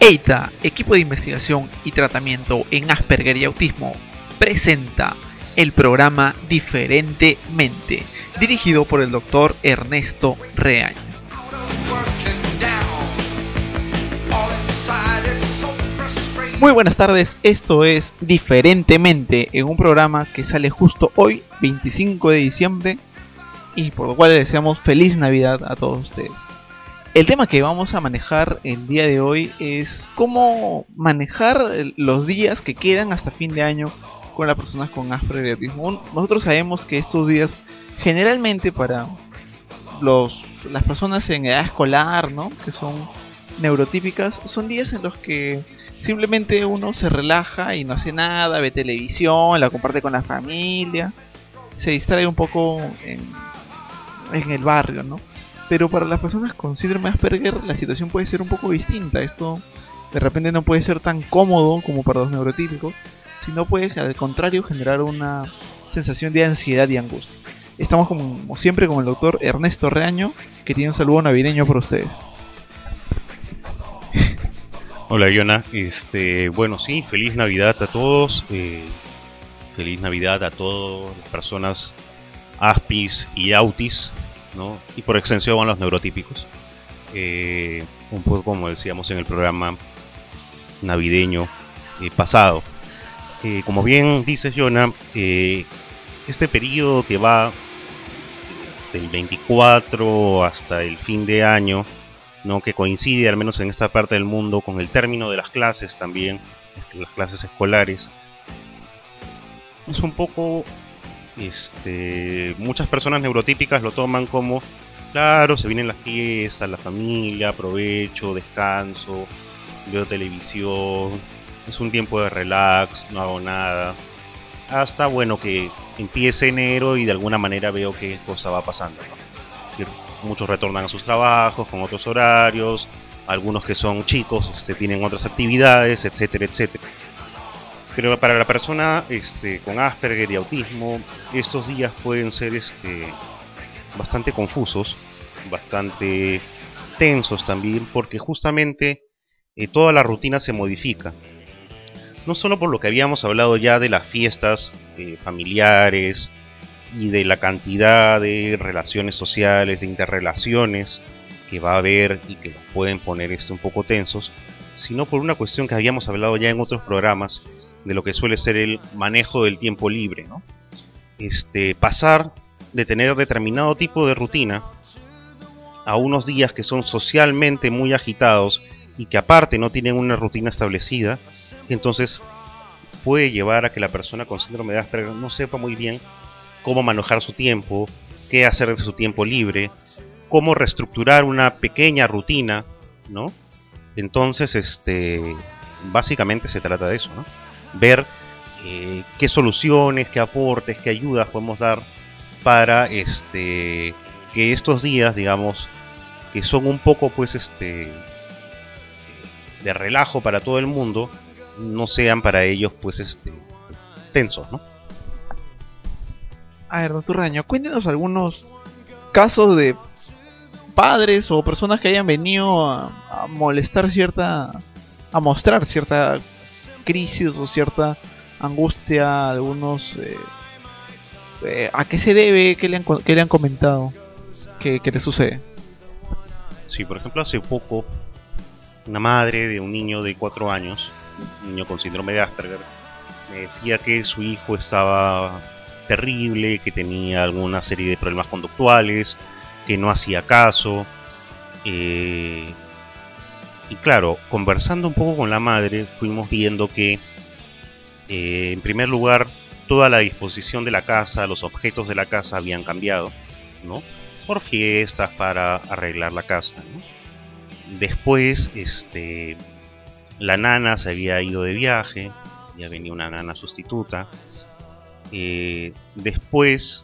EITA, equipo de investigación y tratamiento en Asperger y autismo, presenta el programa Diferentemente, dirigido por el Dr. Ernesto Reaño. Muy buenas tardes, esto es Diferentemente, en un programa que sale justo hoy, 25 de diciembre, y por lo cual les deseamos feliz Navidad a todos ustedes. El tema que vamos a manejar el día de hoy es cómo manejar los días que quedan hasta fin de año con las personas con Asperger y autismo. Nosotros sabemos que estos días, generalmente para las personas en edad escolar, ¿no?, que son neurotípicas, son días en los que simplemente uno se relaja y no hace nada, ve televisión, la comparte con la familia, se distrae un poco en el barrio, ¿no? Pero para las personas con síndrome de Asperger la situación puede ser un poco distinta. Esto de repente no puede ser tan cómodo como para los neurotípicos, sino puede al contrario generar una sensación de ansiedad y angustia. Estamos como siempre con el doctor Ernesto Reaño, que tiene un saludo navideño para ustedes. Hola, Yona, bueno, sí, feliz Navidad a todos, feliz Navidad a todas las personas Aspis y Autis, ¿no? Y por extensión a los neurotípicos, un poco como decíamos en el programa navideño pasado. Como bien dices, Yona, este periodo que va del 24 hasta el fin de año, ¿no?, que coincide al menos en esta parte del mundo con el término de las clases también, las clases escolares, es un poco, muchas personas neurotípicas lo toman como, claro, se vienen las fiestas, la familia, aprovecho, descanso, veo televisión, es un tiempo de relax, no hago nada, hasta, bueno, que empiece enero y de alguna manera veo qué cosa va pasando, ¿no? Es decir, muchos retornan a sus trabajos con otros horarios, algunos que son chicos tienen otras actividades, etcétera, etcétera. Pero para la persona con Asperger y autismo, estos días pueden ser bastante confusos, bastante tensos también, porque justamente toda la rutina se modifica. No solo por lo que habíamos hablado ya de las fiestas familiares y de la cantidad de relaciones sociales, de interrelaciones que va a haber y que nos pueden poner un poco tensos, sino por una cuestión que habíamos hablado ya en otros programas, de lo que suele ser el manejo del tiempo libre, ¿no? Pasar de tener determinado tipo de rutina a unos días que son socialmente muy agitados y que aparte no tienen una rutina establecida, entonces puede llevar a que la persona con síndrome de Asperger no sepa muy bien cómo manejar su tiempo, qué hacer de su tiempo libre, cómo reestructurar una pequeña rutina, ¿no? Entonces, básicamente se trata de eso, ¿no? Ver qué soluciones, qué aportes, qué ayudas podemos dar para que estos días, digamos, que son un poco, pues, de relajo para todo el mundo, no sean para ellos, pues, tensos, ¿no? A ver, doctor Reaño, cuéntenos algunos casos de padres o personas que hayan venido a mostrar cierta crisis o cierta angustia, algunos ¿a qué se debe? ¿Qué le han comentado? ¿Qué le sucede? Sí, por ejemplo, hace poco una madre de un niño de 4 años, un niño con síndrome de Asperger, me decía que su hijo estaba terrible, que tenía alguna serie de problemas conductuales, que no hacía caso, y claro, conversando un poco con la madre, fuimos viendo que en primer lugar toda la disposición de la casa, los objetos de la casa habían cambiado, ¿no?, por fiestas, para arreglar la casa, ¿no? Después la nana se había ido de viaje, ya venía una nana sustituta. Después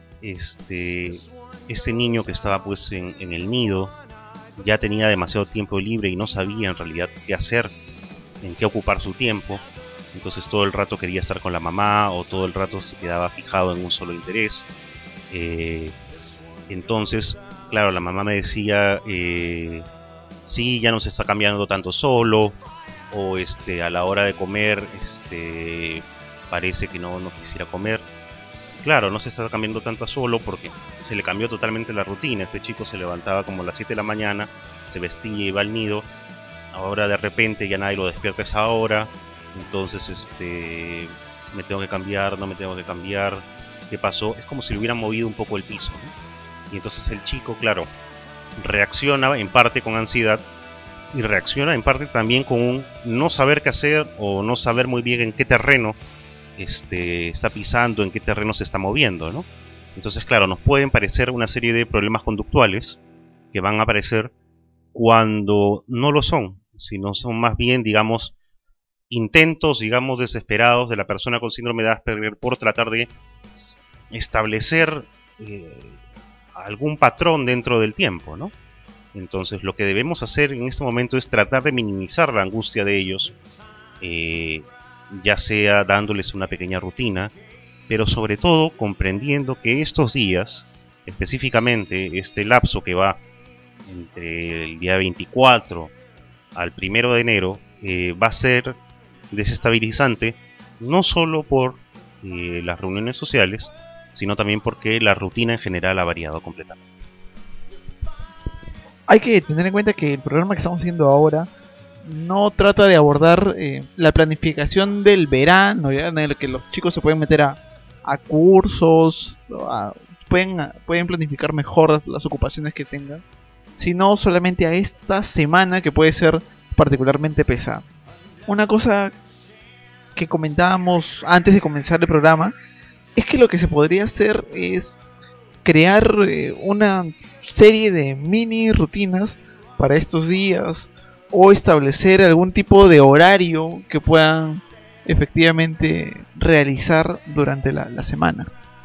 este niño que estaba pues en el nido ya tenía demasiado tiempo libre y no sabía en realidad qué hacer, en qué ocupar su tiempo. Entonces todo el rato quería estar con la mamá o todo el rato se quedaba fijado en un solo interés. Entonces, claro, la mamá me decía si ya no se está cambiando tanto solo, o a la hora de comer parece que no quisiera comer. Claro, no se está cambiando tanto solo porque se le cambió totalmente la rutina. Este chico se levantaba como a las 7 de la mañana, se vestía y iba al nido. Ahora de repente ya nadie lo despierta a esa hora. Entonces me tengo que cambiar, no me tengo que cambiar. ¿Qué pasó? Es como si le hubieran movido un poco el piso, ¿no? Y entonces el chico, claro, reacciona en parte con ansiedad y reacciona en parte también con un no saber qué hacer o no saber muy bien en qué terreno está pisando, en qué terreno se está moviendo, ¿no? Entonces, claro, nos pueden parecer una serie de problemas conductuales que van a aparecer cuando no lo son, sino son más bien, digamos, intentos, digamos, desesperados de la persona con síndrome de Asperger por tratar de establecer algún patrón dentro del tiempo, ¿no? Entonces, lo que debemos hacer en este momento es tratar de minimizar la angustia de ellos, ya sea dándoles una pequeña rutina, pero sobre todo comprendiendo que estos días, específicamente este lapso que va entre el día 24 al 1 de enero, va a ser desestabilizante, no solo por las reuniones sociales, sino también porque la rutina en general ha variado completamente. Hay que tener en cuenta que el programa que estamos haciendo ahora no trata de abordar la planificación del verano, ¿ya? En el que los chicos se pueden meter a cursos, pueden planificar mejor las ocupaciones que tengan, sino solamente a esta semana que puede ser particularmente pesada. Una cosa que comentábamos antes de comenzar el programa es que lo que se podría hacer es crear una serie de mini rutinas para estos días, o establecer algún tipo de horario que puedan efectivamente realizar durante la semana.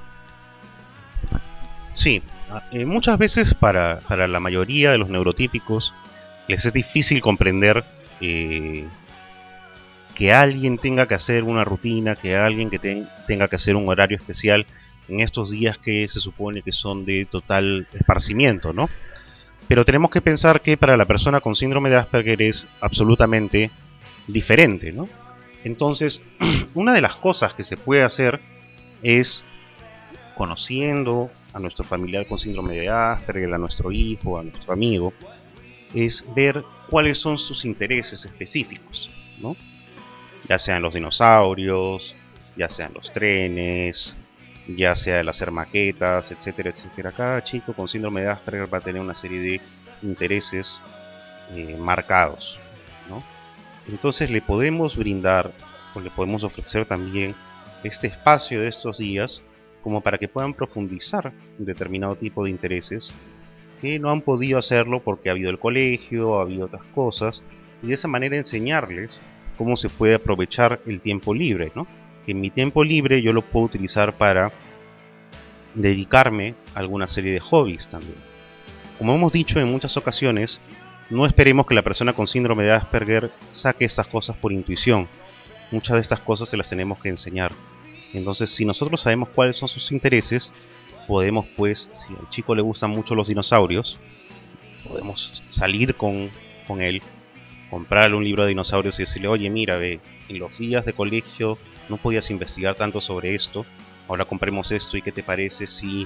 Sí, muchas veces para la mayoría de los neurotípicos les es difícil comprender que alguien tenga que hacer una rutina, que alguien que tenga que hacer un horario especial en estos días que se supone que son de total esparcimiento, ¿no? Pero tenemos que pensar que para la persona con síndrome de Asperger es absolutamente diferente, ¿no? Entonces, una de las cosas que se puede hacer es, conociendo a nuestro familiar con síndrome de Asperger, a nuestro hijo, a nuestro amigo, es ver cuáles son sus intereses específicos, ¿no? Ya sean los dinosaurios, ya sean los trenes, ya sea el hacer maquetas, etcétera, etcétera. Cada chico con síndrome de Asperger va a tener una serie de intereses marcados, ¿no? Entonces le podemos brindar, o le podemos ofrecer también este espacio de estos días como para que puedan profundizar en determinado tipo de intereses que no han podido hacerlo porque ha habido el colegio, ha habido otras cosas, y de esa manera enseñarles cómo se puede aprovechar el tiempo libre, ¿no? Que mi tiempo libre yo lo puedo utilizar para dedicarme a alguna serie de hobbies también. Como hemos dicho en muchas ocasiones, no esperemos que la persona con síndrome de Asperger saque estas cosas por intuición. Muchas de estas cosas se las tenemos que enseñar. Entonces, si nosotros sabemos cuáles son sus intereses, podemos, pues, si al chico le gustan mucho los dinosaurios, podemos salir con él, comprarle un libro de dinosaurios y decirle, oye, mira, ve, en los días de colegio no podías investigar tanto sobre esto, ahora compremos esto, y qué te parece si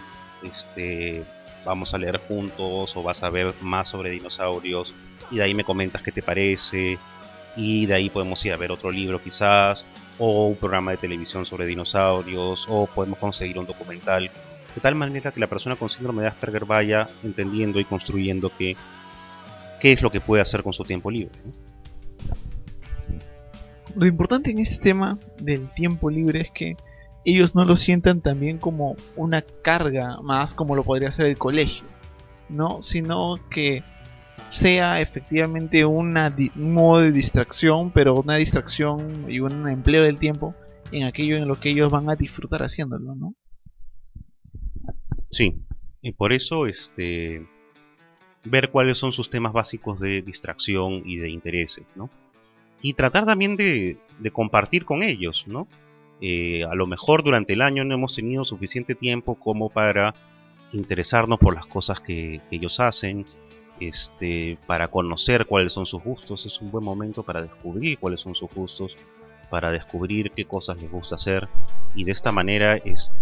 vamos a leer juntos o vas a ver más sobre dinosaurios y de ahí me comentas qué te parece, y de ahí podemos ir a ver otro libro quizás, o un programa de televisión sobre dinosaurios, o podemos conseguir un documental, de tal manera que la persona con síndrome de Asperger vaya entendiendo y construyendo qué es lo que puede hacer con su tiempo libre, ¿no? Lo importante en este tema del tiempo libre es que ellos no lo sientan también como una carga más como lo podría ser el colegio, ¿no? Sino que sea efectivamente un modo de distracción, pero una distracción y un empleo del tiempo en aquello en lo que ellos van a disfrutar haciéndolo, ¿no? Sí, y por eso ver cuáles son sus temas básicos de distracción y de intereses, ¿no? Y tratar también de compartir con ellos, ¿no? A lo mejor durante el año no hemos tenido suficiente tiempo como para interesarnos por las cosas que ellos hacen, para conocer cuáles son sus gustos. Es un buen momento para descubrir cuáles son sus gustos, para descubrir qué cosas les gusta hacer, y de esta manera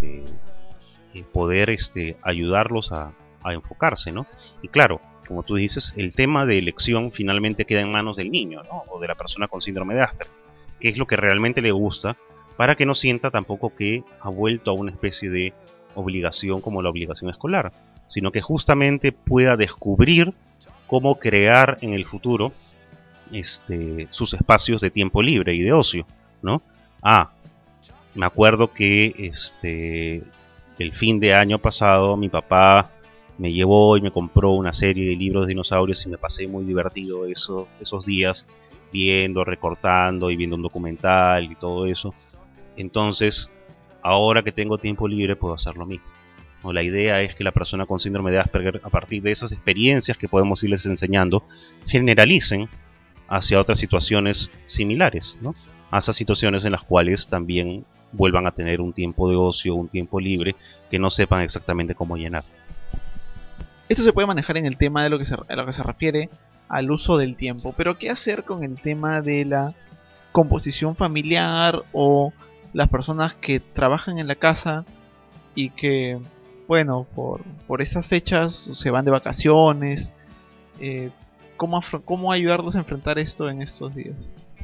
poder ayudarlos a enfocarse, ¿no? Y claro, como tú dices, el tema de elección finalmente queda en manos del niño, ¿no? O de la persona con síndrome de Asperger, qué es lo que realmente le gusta, para que no sienta tampoco que ha vuelto a una especie de obligación como la obligación escolar, sino que justamente pueda descubrir cómo crear en el futuro sus espacios de tiempo libre y de ocio, ¿no? Me acuerdo que el fin de año pasado mi papá me llevó y me compró una serie de libros de dinosaurios y me pasé muy divertido esos días viendo, recortando y viendo un documental y todo eso. Entonces, ahora que tengo tiempo libre puedo hacer lo mismo. ¿No? La idea es que la persona con síndrome de Asperger, a partir de esas experiencias que podemos irles enseñando, generalicen hacia otras situaciones similares, ¿no? A esas situaciones en las cuales también vuelvan a tener un tiempo de ocio, un tiempo libre, que no sepan exactamente cómo llenar. Esto se puede manejar en el tema de a lo que se refiere al uso del tiempo, pero ¿qué hacer con el tema de la composición familiar o las personas que trabajan en la casa y que, bueno, por esas fechas se van de vacaciones? ¿Cómo ayudarlos a enfrentar esto en estos días?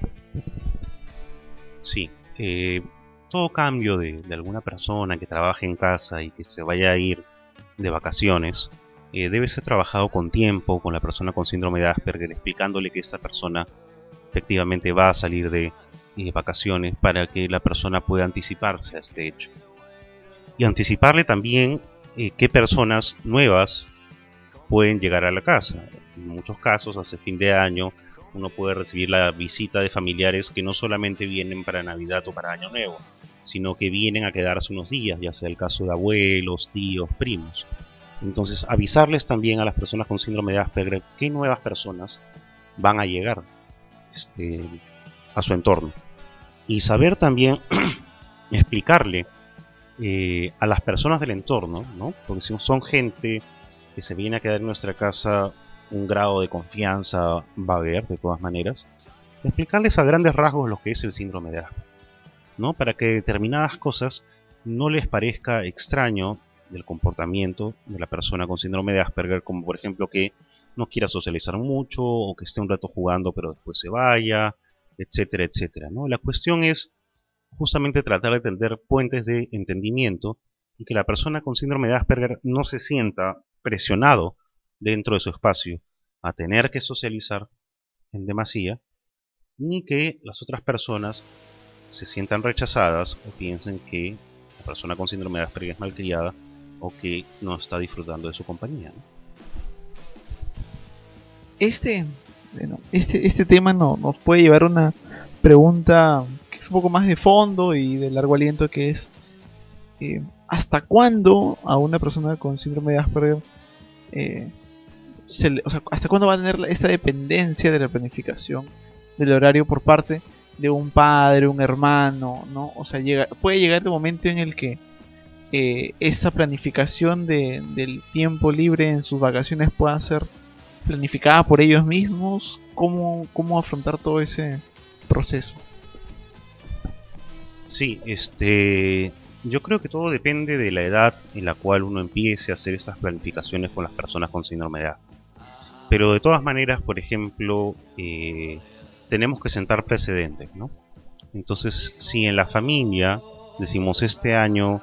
Sí, todo cambio de alguna persona que trabaje en casa y que se vaya a ir de vacaciones debe ser trabajado con tiempo, con la persona con síndrome de Asperger, explicándole que esta persona efectivamente va a salir de vacaciones, para que la persona pueda anticiparse a este hecho. Y anticiparle también qué personas nuevas pueden llegar a la casa. En muchos casos, hace fin de año, uno puede recibir la visita de familiares que no solamente vienen para Navidad o para Año Nuevo, sino que vienen a quedarse unos días, ya sea el caso de abuelos, tíos, primos. Entonces, avisarles también a las personas con síndrome de Asperger qué nuevas personas van a llegar a su entorno. Y saber también explicarle a las personas del entorno, ¿no? Porque si son gente que se viene a quedar en nuestra casa, un grado de confianza va a haber de todas maneras. Explicarles a grandes rasgos lo que es el síndrome de Asperger, ¿no? Para que determinadas cosas no les parezca extraño del comportamiento de la persona con síndrome de Asperger, como por ejemplo que no quiera socializar mucho, o que esté un rato jugando pero después se vaya, etcétera, etcétera, ¿no? La cuestión es justamente tratar de tender puentes de entendimiento y que la persona con síndrome de Asperger no se sienta presionado dentro de su espacio a tener que socializar en demasía, ni que las otras personas se sientan rechazadas o piensen que la persona con síndrome de Asperger es malcriada o que no está disfrutando de su compañía, ¿no? Este tema nos puede llevar a una pregunta que es un poco más de fondo y de largo aliento, que es ¿hasta cuándo a una persona con síndrome de Asperger hasta cuándo va a tener esta dependencia de la planificación del horario por parte de un padre, un hermano, ¿no? O sea, puede llegar el momento en el que esta planificación del tiempo libre en sus vacaciones pueda ser planificada por ellos mismos. ¿Cómo afrontar todo ese proceso? Sí, yo creo que todo depende de la edad en la cual uno empiece a hacer estas planificaciones con las personas con síndrome de Asperger. Pero de todas maneras, por ejemplo, tenemos que sentar precedentes, ¿no? Entonces, si en la familia decimos este año,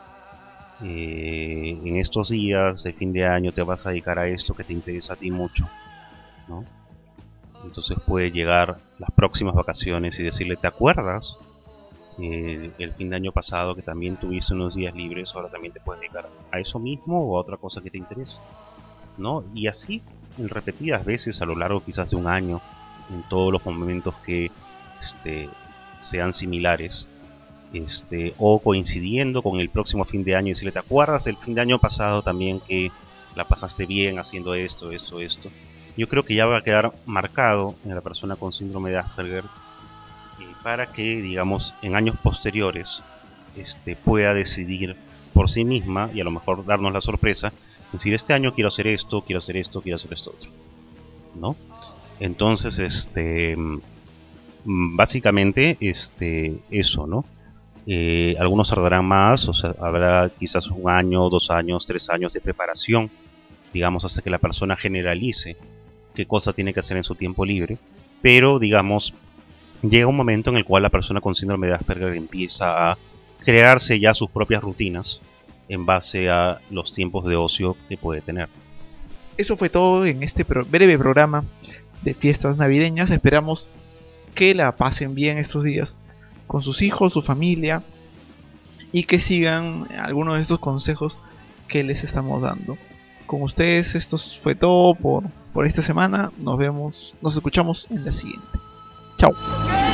en estos días de fin de año te vas a dedicar a esto que te interesa a ti mucho, ¿no? Entonces puede llegar las próximas vacaciones y decirle, ¿te acuerdas? El fin de año pasado que también tuviste unos días libres, ahora también te puedes dedicar a eso mismo o a otra cosa que te interese, ¿no? Y así en repetidas veces a lo largo quizás de un año, en todos los momentos que sean similares, o coincidiendo con el próximo fin de año y decirle, ¿te acuerdas del fin de año pasado también que la pasaste bien haciendo esto? Yo creo que ya va a quedar marcado en la persona con síndrome de Asperger, para que, digamos, en años posteriores pueda decidir por sí misma y a lo mejor darnos la sorpresa, decir, este año quiero hacer esto, quiero hacer esto, quiero hacer esto otro. ¿no? Entonces, básicamente, eso, ¿no? Algunos tardarán más, o sea, habrá quizás 1 año, 2 años, 3 años de preparación, digamos, hasta que la persona generalice qué cosa tiene que hacer en su tiempo libre, pero, digamos, llega un momento en el cual la persona con síndrome de Asperger empieza a crearse ya sus propias rutinas en base a los tiempos de ocio que puede tener. Eso fue todo en este breve programa de fiestas navideñas. Esperamos que la pasen bien estos días con sus hijos, su familia, y que sigan algunos de estos consejos que les estamos dando. Con ustedes esto fue todo por esta semana. Nos escuchamos en la siguiente. Chao.